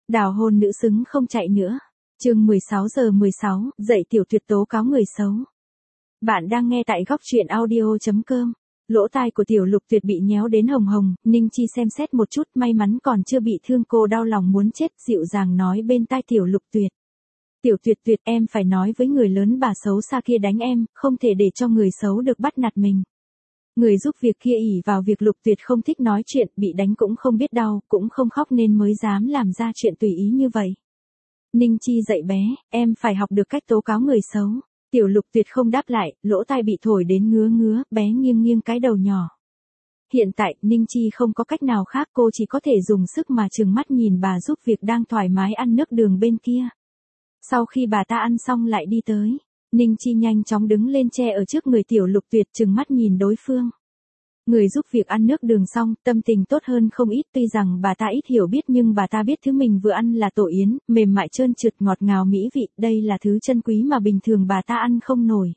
Đào hôn nữ xứng không chạy nữa. Chương 16:16, dạy Tiểu Tuyệt tố cáo người xấu. Bạn đang nghe tại góc truyện audio.com. Lỗ tai của Tiểu Lục Tuyệt bị nhéo đến hồng hồng, Ninh Chi xem xét một chút, may mắn còn chưa bị thương, cô đau lòng muốn chết, dịu dàng nói bên tai Tiểu Lục Tuyệt. Tiểu Tuyệt Tuyệt, em phải nói với người lớn bà xấu xa kia đánh em, không thể để cho người xấu được bắt nạt mình. Người giúp việc kia ỷ vào việc Lục Tuyệt không thích nói chuyện, bị đánh cũng không biết đau, cũng không khóc nên mới dám làm ra chuyện tùy ý như vậy. Ninh Chi dạy bé, em phải học được cách tố cáo người xấu. Tiểu Lục Tuyệt không đáp lại, lỗ tai bị thổi đến ngứa ngứa, bé nghiêng nghiêng cái đầu nhỏ. Hiện tại, Ninh Chi không có cách nào khác, cô chỉ có thể dùng sức mà trừng mắt nhìn bà giúp việc đang thoải mái ăn nước đường bên kia. Sau khi bà ta ăn xong lại đi tới, Ninh Chi nhanh chóng đứng lên che ở trước người Tiểu Lục Tuyệt, trừng mắt nhìn đối phương. Người giúp việc ăn nước đường xong, tâm tình tốt hơn không ít, tuy rằng bà ta ít hiểu biết nhưng bà ta biết thứ mình vừa ăn là tổ yến, mềm mại trơn trượt ngọt ngào mỹ vị, đây là thứ chân quý mà bình thường bà ta ăn không nổi.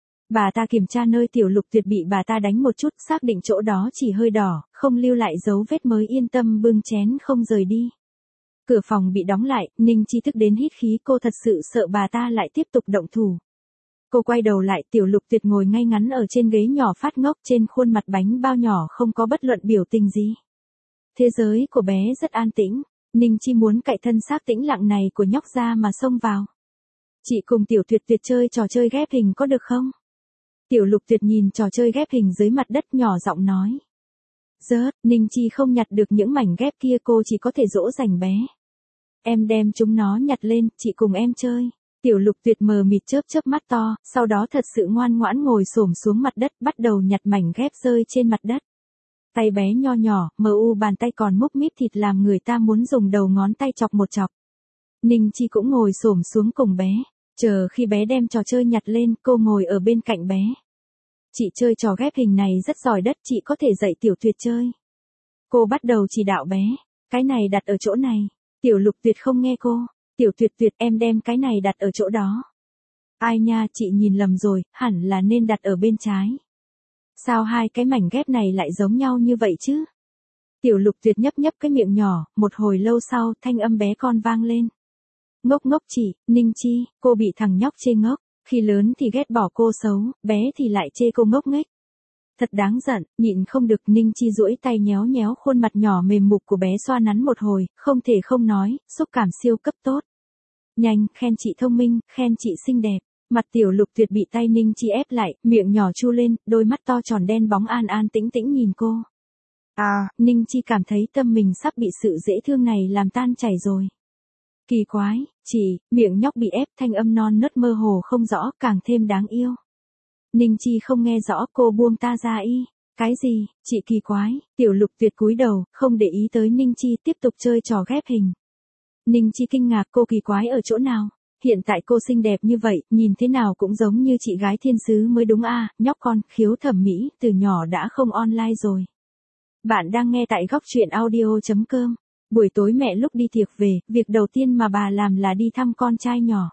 Bà ta kiểm tra nơi Tiểu Lục Tuyệt bị bà ta đánh một chút, xác định chỗ đó chỉ hơi đỏ, không lưu lại dấu vết mới yên tâm bưng chén không rời đi. Cửa phòng bị đóng lại, Ninh Chi tức đến hít khí, cô thật sự sợ bà ta lại tiếp tục động thủ. Cô quay đầu lại, Tiểu Lục Tuyệt ngồi ngay ngắn ở trên ghế nhỏ phát ngốc, trên khuôn mặt bánh bao nhỏ không có bất luận biểu tình gì. Thế giới của bé rất an tĩnh, Ninh Chi muốn cạy thân xác tĩnh lặng này của nhóc ra mà xông vào. Chị cùng Tiểu Tuyệt Tuyệt chơi trò chơi ghép hình có được không? Tiểu Lục Tuyệt nhìn trò chơi ghép hình dưới mặt đất nhỏ giọng nói. Rớt, Ninh Chi không nhặt được những mảnh ghép kia, cô chỉ có thể dỗ dành bé. Em đem chúng nó nhặt lên, chị cùng em chơi. Tiểu Lục Tuyệt mờ mịt chớp chớp mắt to, sau đó thật sự ngoan ngoãn ngồi xổm xuống mặt đất, bắt đầu nhặt mảnh ghép rơi trên mặt đất. Tay bé nho nhỏ, mờ u bàn tay còn múc míp thịt làm người ta muốn dùng đầu ngón tay chọc một chọc. Ninh Chi cũng ngồi xổm xuống cùng bé, chờ khi bé đem trò chơi nhặt lên, cô ngồi ở bên cạnh bé. Chị chơi trò ghép hình này rất giỏi đất, chị có thể dạy Tiểu Tuyệt chơi. Cô bắt đầu chỉ đạo bé, cái này đặt ở chỗ này. Tiểu Lục Tuyệt không nghe cô. Tiểu Tuyệt Tuyệt, em đem cái này đặt ở chỗ đó. Ai nha, chị nhìn lầm rồi, hẳn là nên đặt ở bên trái. Sao hai cái mảnh ghép này lại giống nhau như vậy chứ? Tiểu Lục Tuyệt nhấp nhấp cái miệng nhỏ, một hồi lâu sau, thanh âm bé con vang lên. Ngốc ngốc chị, Ninh Chi, cô bị thằng nhóc chê ngốc, khi lớn thì ghét bỏ cô xấu, bé thì lại chê cô ngốc nghếch. Thật đáng giận, nhịn không được, Ninh Chi duỗi tay nhéo nhéo khuôn mặt nhỏ mềm mục của bé, xoa nắn một hồi, không thể không nói, xúc cảm siêu cấp tốt. Nhanh, khen chị thông minh, khen chị xinh đẹp. Mặt Tiểu Lục Tuyệt bị tay Ninh Chi ép lại, miệng nhỏ chu lên, đôi mắt to tròn đen bóng an an tĩnh tĩnh nhìn cô. Ninh Chi cảm thấy tâm mình sắp bị sự dễ thương này làm tan chảy rồi. Kỳ quái, chị, miệng nhóc bị ép, thanh âm non nớt mơ hồ không rõ, càng thêm đáng yêu. Ninh Chi không nghe rõ, cô buông ta ra y. Cái gì, chị kỳ quái? Tiểu Lục Tuyệt cúi đầu, không để ý tới Ninh Chi, tiếp tục chơi trò ghép hình. Ninh Chi kinh ngạc, cô kỳ quái ở chỗ nào? Hiện tại cô xinh đẹp như vậy, nhìn thế nào cũng giống như chị gái thiên sứ mới đúng à, nhóc con, khiếu thẩm mỹ, từ nhỏ đã không online rồi. Bạn đang nghe tại góc truyện audio.com. Buổi tối mẹ lúc đi tiệc về, việc đầu tiên mà bà làm là đi thăm con trai nhỏ.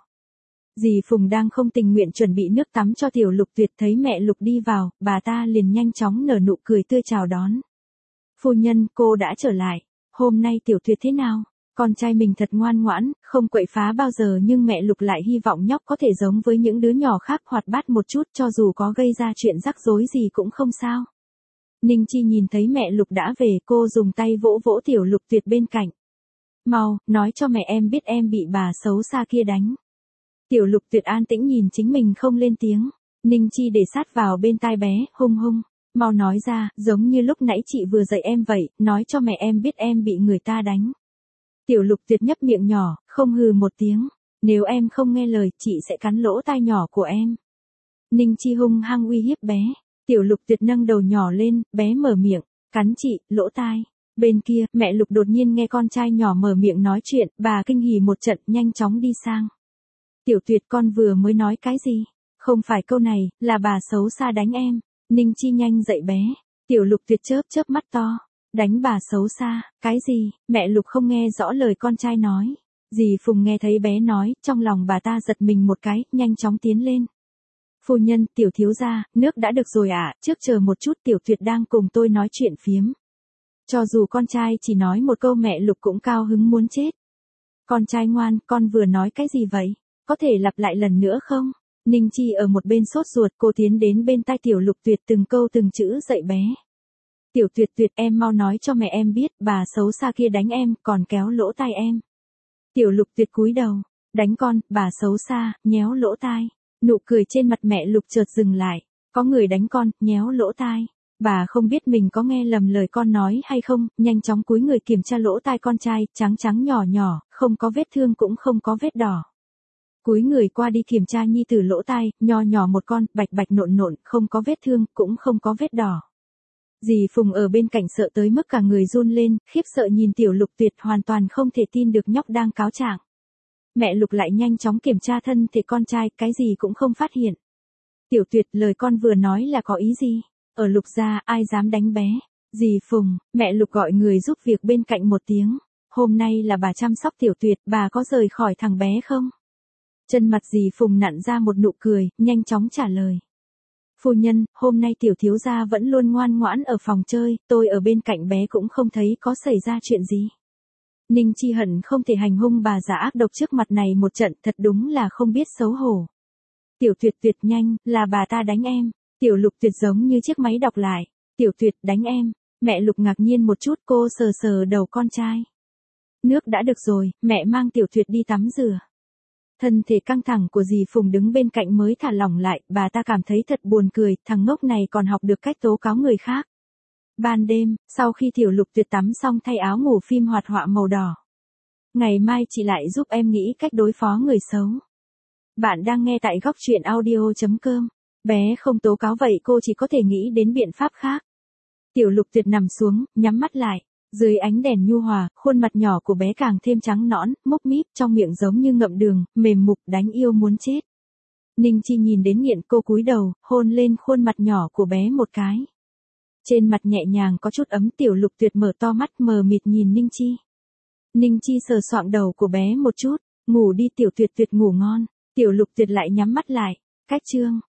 Dì Phùng đang không tình nguyện chuẩn bị nước tắm cho Tiểu Lục Tuyệt, thấy mẹ Lục đi vào, bà ta liền nhanh chóng nở nụ cười tươi chào đón. Phu nhân, cô đã trở lại. Hôm nay Tiểu Tuyệt thế nào? Con trai mình thật ngoan ngoãn, không quậy phá bao giờ, nhưng mẹ Lục lại hy vọng nhóc có thể giống với những đứa nhỏ khác, hoạt bát một chút, cho dù có gây ra chuyện rắc rối gì cũng không sao. Ninh Chi nhìn thấy mẹ Lục đã về, cô dùng tay vỗ vỗ Tiểu Lục Tuyệt bên cạnh. Mau, nói cho mẹ em biết em bị bà xấu xa kia đánh. Tiểu Lục Tuyệt an tĩnh nhìn chính mình không lên tiếng. Ninh Chi để sát vào bên tai bé, hung hung. Mau nói ra, giống như lúc nãy chị vừa dạy em vậy, nói cho mẹ em biết em bị người ta đánh. Tiểu Lục Tuyệt nhấp miệng nhỏ, không hừ một tiếng. Nếu em không nghe lời, chị sẽ cắn lỗ tai nhỏ của em. Ninh Chi hung hăng uy hiếp bé. Tiểu Lục Tuyệt nâng đầu nhỏ lên, bé mở miệng, cắn chị, lỗ tai. Bên kia, mẹ Lục đột nhiên nghe con trai nhỏ mở miệng nói chuyện, bà kinh hỉ một trận, nhanh chóng đi sang. Tiểu Tuyệt, con vừa mới nói cái gì? Không phải câu này, là bà xấu xa đánh em. Ninh Chi nhanh dậy bé. Tiểu Lục Tuyệt chớp chớp mắt to. Đánh bà xấu xa, cái gì? Mẹ Lục không nghe rõ lời con trai nói. Dì Phùng nghe thấy bé nói, trong lòng bà ta giật mình một cái, nhanh chóng tiến lên. Phu nhân, Tiểu thiếu gia, nước đã được rồi ạ, trước chờ một chút, Tiểu Tuyệt đang cùng tôi nói chuyện phiếm. Cho dù con trai chỉ nói một câu, mẹ Lục cũng cao hứng muốn chết. Con trai ngoan, con vừa nói cái gì vậy? Có thể lặp lại lần nữa không? Ninh Chi ở một bên sốt ruột, cô tiến đến bên tai Tiểu Lục Tuyệt từng câu từng chữ dạy bé. Tiểu Tuyệt Tuyệt, em mau nói cho mẹ em biết, bà xấu xa kia đánh em, còn kéo lỗ tai em. Tiểu Lục Tuyệt cúi đầu, đánh con, bà xấu xa, nhéo lỗ tai. Nụ cười trên mặt mẹ Lục chợt dừng lại, có người đánh con, nhéo lỗ tai. Bà không biết mình có nghe lầm lời con nói hay không, nhanh chóng cúi người kiểm tra lỗ tai con trai, trắng trắng nhỏ nhỏ, không có vết thương cũng không có vết đỏ. Cúi người qua đi kiểm tra nhi tử lỗ tai, nho nhỏ một con, bạch bạch nộn nộn, không có vết thương, cũng không có vết đỏ. Dì Phùng ở bên cạnh sợ tới mức cả người run lên, khiếp sợ nhìn Tiểu Lục Tuyệt, hoàn toàn không thể tin được nhóc đang cáo trạng. Mẹ Lục lại nhanh chóng kiểm tra thân thể con trai, cái gì cũng không phát hiện. Tiểu Tuyệt, lời con vừa nói là có ý gì? Ở Lục gia, ai dám đánh bé? Dì Phùng, mẹ Lục gọi người giúp việc bên cạnh một tiếng. Hôm nay là bà chăm sóc Tiểu Tuyệt, bà có rời khỏi thằng bé không? Chân mặt dì Phùng nặn ra một nụ cười, nhanh chóng trả lời. Phu nhân, hôm nay tiểu thiếu gia vẫn luôn ngoan ngoãn ở phòng chơi, tôi ở bên cạnh bé cũng không thấy có xảy ra chuyện gì. Ninh Chi hận không thể hành hung bà già ác độc trước mặt này một trận, thật đúng là không biết xấu hổ. Tiểu Tuyệt Tuyệt, nhanh, là bà ta đánh em. Tiểu Lục Tuyệt giống như chiếc máy đọc lại. Tiểu Tuyệt, đánh em. Mẹ Lục ngạc nhiên một chút, cô sờ sờ đầu con trai. Nước đã được rồi, mẹ mang Tiểu Tuyệt đi tắm rửa. Thân thể căng thẳng của dì Phùng đứng bên cạnh mới thả lỏng lại, bà ta cảm thấy thật buồn cười, thằng ngốc này còn học được cách tố cáo người khác. Ban đêm, sau khi Tiểu Lục Tuyệt tắm xong thay áo ngủ phim hoạt họa màu đỏ. Ngày mai chị lại giúp em nghĩ cách đối phó người xấu. Bạn đang nghe tại góc truyện audio.com. Bé không tố cáo vậy cô chỉ có thể nghĩ đến biện pháp khác. Tiểu Lục Tuyệt nằm xuống, nhắm mắt lại. Dưới ánh đèn nhu hòa, khuôn mặt nhỏ của bé càng thêm trắng nõn, mốc míp, trong miệng giống như ngậm đường, mềm mục, đáng yêu muốn chết. Ninh Chi nhìn đến nghiện, cô cúi đầu, hôn lên khuôn mặt nhỏ của bé một cái. Trên mặt nhẹ nhàng có chút ấm. Tiểu Lục Tuyệt mở to mắt mờ mịt nhìn Ninh Chi. Ninh Chi sờ soạng đầu của bé một chút, ngủ đi Tiểu Tuyệt Tuyệt, ngủ ngon. Tiểu Lục Tuyệt lại nhắm mắt lại. Cách chương